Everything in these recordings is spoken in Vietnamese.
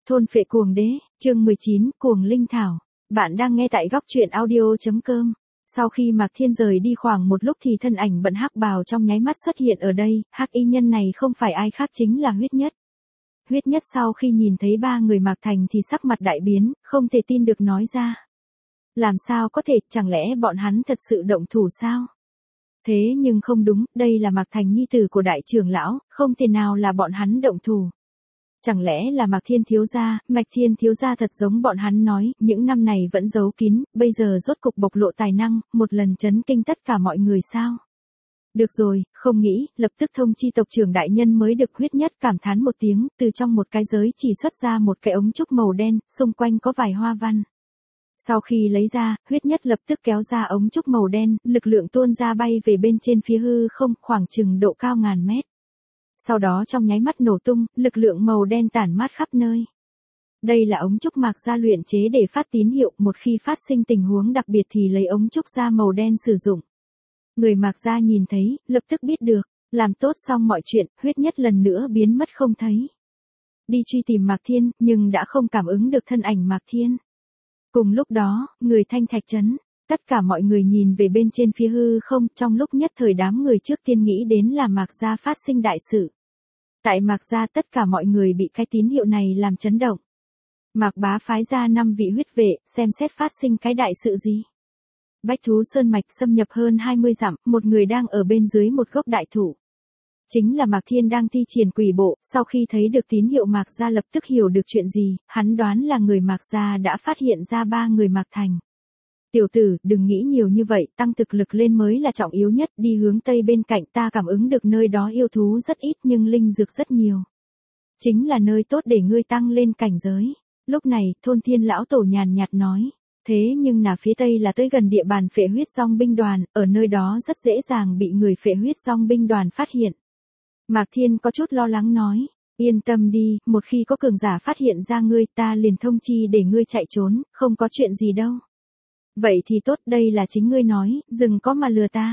Thôn phệ cuồng đế, chương 19, cuồng linh thảo. Bạn đang nghe tại góc truyện audio.com. Sau khi Mạc Thiên rời đi khoảng một lúc thì thân ảnh bận hắc bào trong nháy mắt xuất hiện ở đây, hắc y nhân này không phải ai khác chính là Huyết Nhất. Huyết Nhất sau khi nhìn thấy ba người Mạc Thành thì sắc mặt đại biến, không thể tin được nói ra. Làm sao có thể, chẳng lẽ bọn hắn thật sự động thủ sao? Thế nhưng không đúng, đây là Mạc Thành nhi tử của đại trưởng lão, không thể nào là bọn hắn động thủ. Chẳng lẽ là Mạc Thiên thiếu gia, Mạch Thiên thiếu gia thật giống bọn hắn nói, những năm này vẫn giấu kín, bây giờ rốt cục bộc lộ tài năng, một lần chấn kinh tất cả mọi người sao? Được rồi, không nghĩ, lập tức thông chi tộc trưởng đại nhân mới được. Huyết Nhất cảm thán một tiếng, từ trong một cái giới chỉ xuất ra một cái ống trúc màu đen, xung quanh có vài hoa văn. Sau khi lấy ra, Huyết Nhất lập tức kéo ra ống trúc màu đen, lực lượng tuôn ra bay về bên trên phía hư không, khoảng chừng độ cao ngàn mét. Sau đó trong nháy mắt nổ tung, lực lượng màu đen tản mát khắp nơi. Đây là ống trúc Mạc gia luyện chế để phát tín hiệu, một khi phát sinh tình huống đặc biệt thì lấy ống trúc da màu đen sử dụng. Người Mạc gia nhìn thấy, lập tức biết được, làm tốt xong mọi chuyện, Huyết Nhất lần nữa biến mất không thấy. Đi truy tìm Mạc Thiên, nhưng đã không cảm ứng được thân ảnh Mạc Thiên. Cùng lúc đó, người Thanh Thạch trấn, tất cả mọi người nhìn về bên trên phía hư không, trong lúc nhất thời đám người trước tiên nghĩ đến là Mạc gia phát sinh đại sự. Tại Mạc gia tất cả mọi người bị cái tín hiệu này làm chấn động. Mạc bá phái ra 5 vị huyết vệ, xem xét phát sinh cái đại sự gì. Bách thú sơn mạch xâm nhập hơn 20 dặm, một người đang ở bên dưới một gốc đại thụ. Chính là Mạc Thiên đang thi triển quỷ bộ, sau khi thấy được tín hiệu Mạc gia lập tức hiểu được chuyện gì, hắn đoán là người Mạc gia đã phát hiện ra 3 người Mạc Thành. Tiểu tử, đừng nghĩ nhiều như vậy, tăng thực lực lên mới là trọng yếu nhất, đi hướng tây bên cạnh ta cảm ứng được nơi đó yêu thú rất ít nhưng linh dược rất nhiều. Chính là nơi tốt để ngươi tăng lên cảnh giới. Lúc này, Thôn Thiên lão tổ nhàn nhạt nói. Thế nhưng là phía tây là tới gần địa bàn phệ huyết dong binh đoàn, ở nơi đó rất dễ dàng bị người phệ huyết dong binh đoàn phát hiện. Mạc Thiên có chút lo lắng nói. Yên tâm đi, một khi có cường giả phát hiện ra ngươi ta liền thông chi để ngươi chạy trốn, không có chuyện gì đâu. Vậy thì tốt, đây là chính ngươi nói, đừng có mà lừa ta.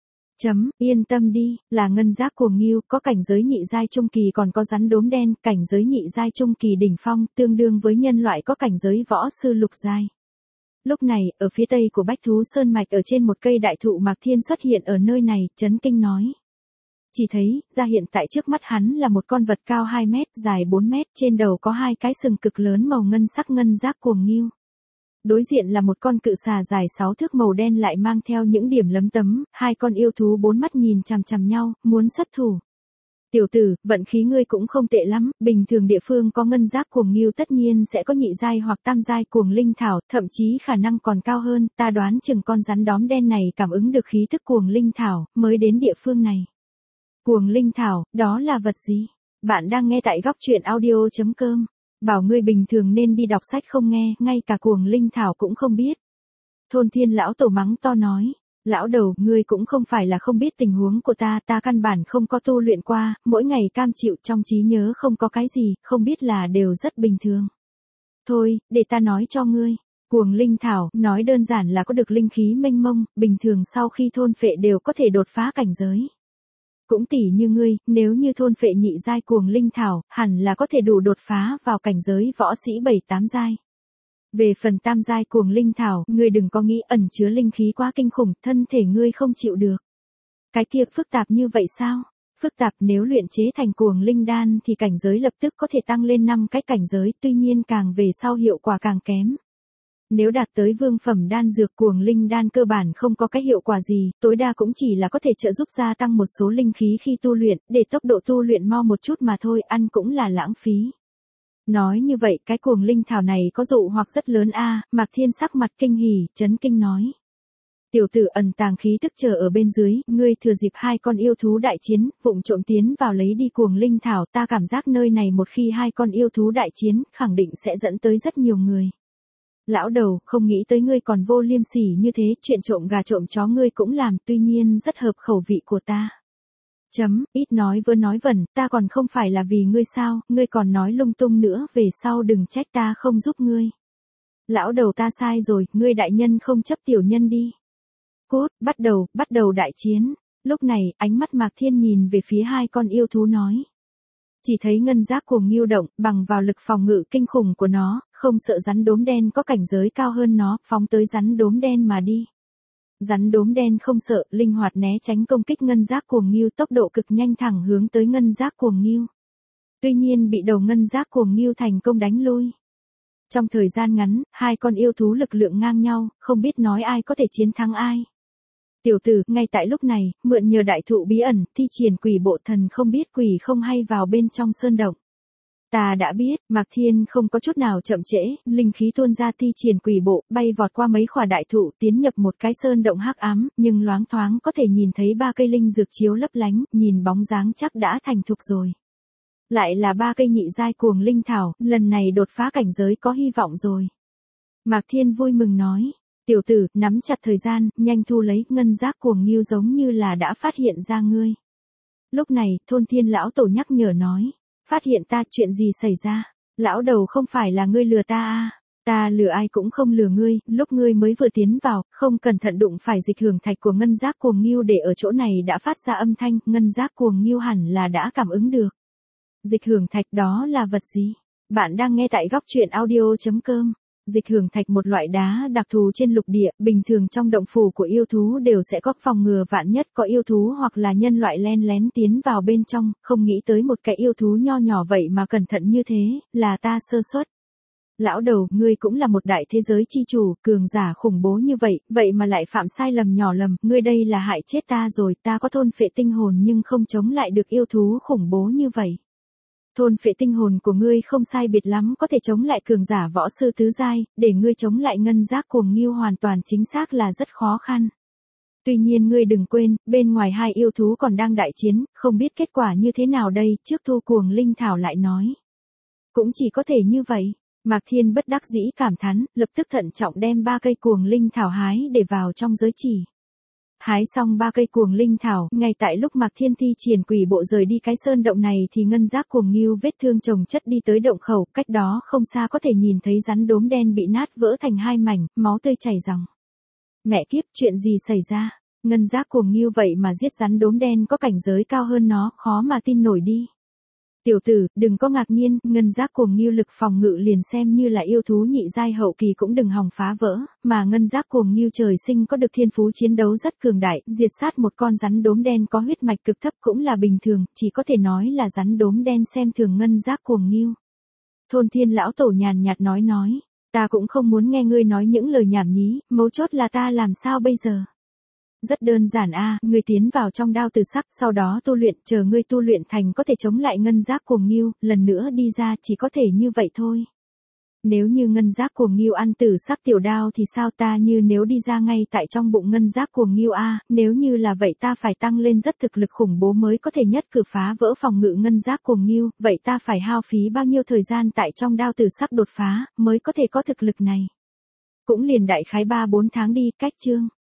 Yên tâm đi, là ngân giác cuồng ngưu, có cảnh giới nhị giai trung kỳ, còn có rắn đốm đen, cảnh giới nhị giai trung kỳ đỉnh phong, tương đương với nhân loại có cảnh giới võ sư lục giai. Lúc này, ở phía tây của Bách thú sơn mạch ở trên một cây đại thụ Mạc Thiên xuất hiện ở nơi này, chấn kinh nói. Chỉ thấy, ra hiện tại trước mắt hắn là một con vật cao 2 mét, dài 4 mét, trên đầu có 2 cái sừng cực lớn màu ngân sắc ngân giác cuồng ngưu. Đối diện là một con cự xà dài 6 thước màu đen lại mang theo những điểm lấm tấm, 2 con yêu thú 4 mắt nhìn chằm chằm nhau, muốn xuất thủ. Tiểu tử, vận khí ngươi cũng không tệ lắm, bình thường địa phương có ngân giác cuồng ngưu tất nhiên sẽ có nhị giai hoặc tam giai cuồng linh thảo, thậm chí khả năng còn cao hơn, ta đoán chừng con rắn đóm đen này cảm ứng được khí tức cuồng linh thảo, mới đến địa phương này. Cuồng linh thảo, đó là vật gì? Bạn đang nghe tại góc truyện audio.com. Bảo ngươi bình thường nên đi đọc sách không nghe, ngay cả cuồng linh thảo cũng không biết. Thôn Thiên lão tổ mắng to nói, lão đầu, ngươi cũng không phải là không biết tình huống của ta, ta căn bản không có tu luyện qua, mỗi ngày cam chịu trong trí nhớ không có cái gì, không biết là đều rất bình thường. Thôi, để ta nói cho ngươi, cuồng linh thảo, nói đơn giản là có được linh khí mênh mông, bình thường sau khi thôn phệ đều có thể đột phá cảnh giới. Cũng tỉ như ngươi, nếu như thôn phệ nhị giai cuồng linh thảo, hẳn là có thể đủ đột phá vào cảnh giới võ sĩ 7-8 giai. Về phần tam giai cuồng linh thảo, ngươi đừng có nghĩ ẩn chứa linh khí quá kinh khủng, thân thể ngươi không chịu được. Cái kia phức tạp như vậy sao? Phức tạp, nếu luyện chế thành cuồng linh đan thì cảnh giới lập tức có thể tăng lên 5 cái cảnh giới, tuy nhiên càng về sau hiệu quả càng kém. Nếu đạt tới vương phẩm đan dược cuồng linh đan cơ bản không có cái hiệu quả gì, tối đa cũng chỉ là có thể trợ giúp gia tăng một số linh khí khi tu luyện, để tốc độ tu luyện mau một chút mà thôi, ăn cũng là lãng phí. Nói như vậy, cái cuồng linh thảo này có dụ hoặc rất lớn a. Mạc Thiên sắc mặt kinh hỉ, chấn kinh nói. Tiểu tử ẩn tàng khí tức chờ ở bên dưới, ngươi thừa dịp 2 con yêu thú đại chiến, vụng trộm tiến vào lấy đi cuồng linh thảo, ta cảm giác nơi này một khi 2 con yêu thú đại chiến, khẳng định sẽ dẫn tới rất nhiều người. Lão đầu, không nghĩ tới ngươi còn vô liêm sỉ như thế, chuyện trộm gà trộm chó ngươi cũng làm, tuy nhiên rất hợp khẩu vị của ta. Ít nói vớ nói vẩn, ta còn không phải là vì ngươi sao, ngươi còn nói lung tung nữa, về sau đừng trách ta không giúp ngươi. Lão đầu ta sai rồi, ngươi đại nhân không chấp tiểu nhân đi. Cốt, bắt đầu đại chiến. Lúc này, ánh mắt Mạc Thiên nhìn về phía 2 con yêu thú nói. Chỉ thấy ngân giác cuồng nghiêu động, bằng vào lực phòng ngự kinh khủng của nó, không sợ rắn đốm đen có cảnh giới cao hơn nó, phóng tới rắn đốm đen mà đi. Rắn đốm đen không sợ, linh hoạt né tránh công kích ngân giác cuồng nghiêu, tốc độ cực nhanh thẳng hướng tới ngân giác cuồng nghiêu. Tuy nhiên bị đầu ngân giác cuồng nghiêu thành công đánh lui. Trong thời gian ngắn, hai con yêu thú lực lượng ngang nhau, không biết nói ai có thể chiến thắng ai. Tiểu tử, ngay tại lúc này, mượn nhờ đại thụ bí ẩn, thi triển quỷ bộ thần không biết quỷ không hay vào bên trong sơn động. Ta đã biết, Mạc Thiên không có chút nào chậm trễ, linh khí tuôn ra thi triển quỷ bộ, bay vọt qua mấy khỏa đại thụ, tiến nhập một cái sơn động hắc ám, nhưng loáng thoáng có thể nhìn thấy ba cây linh dược chiếu lấp lánh, nhìn bóng dáng chắc đã thành thục rồi. Lại là ba cây nhị giai cuồng linh thảo, lần này đột phá cảnh giới có hy vọng rồi. Mạc Thiên vui mừng nói, tiểu tử, nắm chặt thời gian, nhanh thu lấy, ngân giác cuồng nghiêu giống như là đã phát hiện ra ngươi. Lúc này, thôn thiên lão tổ nhắc nhở nói, phát hiện ta, chuyện gì xảy ra? Lão đầu không phải là ngươi lừa ta à? Ta lừa ai cũng không lừa ngươi, lúc ngươi mới vừa tiến vào, không cẩn thận đụng phải dịch hưởng thạch của ngân giác cuồng nghiêu để ở chỗ này đã phát ra âm thanh, ngân giác cuồng nghiêu hẳn là đã cảm ứng được. Dịch hưởng thạch đó là vật gì? Bạn đang nghe tại góc truyện audio.com. Dịch hưởng thạch một loại đá đặc thù trên lục địa, bình thường trong động phủ của yêu thú đều sẽ có phòng ngừa vạn nhất có yêu thú hoặc là nhân loại len lén tiến vào bên trong, không nghĩ tới một cái yêu thú nho nhỏ vậy mà cẩn thận như thế, là ta sơ suất. Lão đầu, ngươi cũng là một đại thế giới chi chủ, cường giả khủng bố như vậy, vậy mà lại phạm sai lầm nhỏ lầm, ngươi đây là hại chết ta rồi, ta có thôn phệ tinh hồn nhưng không chống lại được yêu thú khủng bố như vậy. Thôn phệ tinh hồn của ngươi không sai biệt lắm có thể chống lại cường giả võ sư tứ giai, để ngươi chống lại ngân giác cuồng nghiêu hoàn toàn chính xác là rất khó khăn. Tuy nhiên ngươi đừng quên, bên ngoài hai yêu thú còn đang đại chiến, không biết kết quả như thế nào đây, trước thu cuồng linh thảo lại nói. Cũng chỉ có thể như vậy, Mạc Thiên bất đắc dĩ cảm thán, lập tức thận trọng đem ba cây cuồng linh thảo hái để vào trong giới chỉ. Hái xong ba cây cuồng linh thảo, ngay tại lúc Mạc Thiên thi triển quỷ bộ rời đi cái sơn động này thì ngân giác cuồng nghiêu vết thương chồng chất đi tới động khẩu, cách đó không xa có thể nhìn thấy rắn đốm đen bị nát vỡ thành hai mảnh, máu tươi chảy ròng. Mẹ kiếp, chuyện gì xảy ra? Ngân giác cuồng nghiêu vậy mà giết rắn đốm đen có cảnh giới cao hơn nó, khó mà tin nổi đi. Tiểu tử, đừng có ngạc nhiên, ngân giác cuồng nghiêu lực phòng ngự liền xem như là yêu thú nhị giai hậu kỳ cũng đừng hòng phá vỡ, mà ngân giác cuồng nghiêu trời sinh có được thiên phú chiến đấu rất cường đại, diệt sát một con rắn đốm đen có huyết mạch cực thấp cũng là bình thường, chỉ có thể nói là rắn đốm đen xem thường ngân giác cuồng nghiêu. Thôn thiên lão tổ nhàn nhạt nói, ta cũng không muốn nghe ngươi nói những lời nhảm nhí, mấu chốt là ta làm sao bây giờ? Rất đơn giản a, ngươi tiến vào trong đao tử sắc, sau đó tu luyện, chờ ngươi tu luyện thành có thể chống lại ngân giác cuồng nghiêu, lần nữa đi ra chỉ có thể như vậy thôi. Nếu như ngân giác cuồng nghiêu ăn tử sắc tiểu đao thì sao, ta như nếu đi ra ngay tại trong bụng ngân giác cuồng nghiêu a, nếu như là vậy ta phải tăng lên rất thực lực khủng bố mới có thể nhất cử phá vỡ phòng ngự ngân giác cuồng nghiêu, vậy ta phải hao phí bao nhiêu thời gian tại trong đao tử sắc đột phá, mới có thể có thực lực này. Cũng liền đại khái 3-4 tháng đi, cách chương.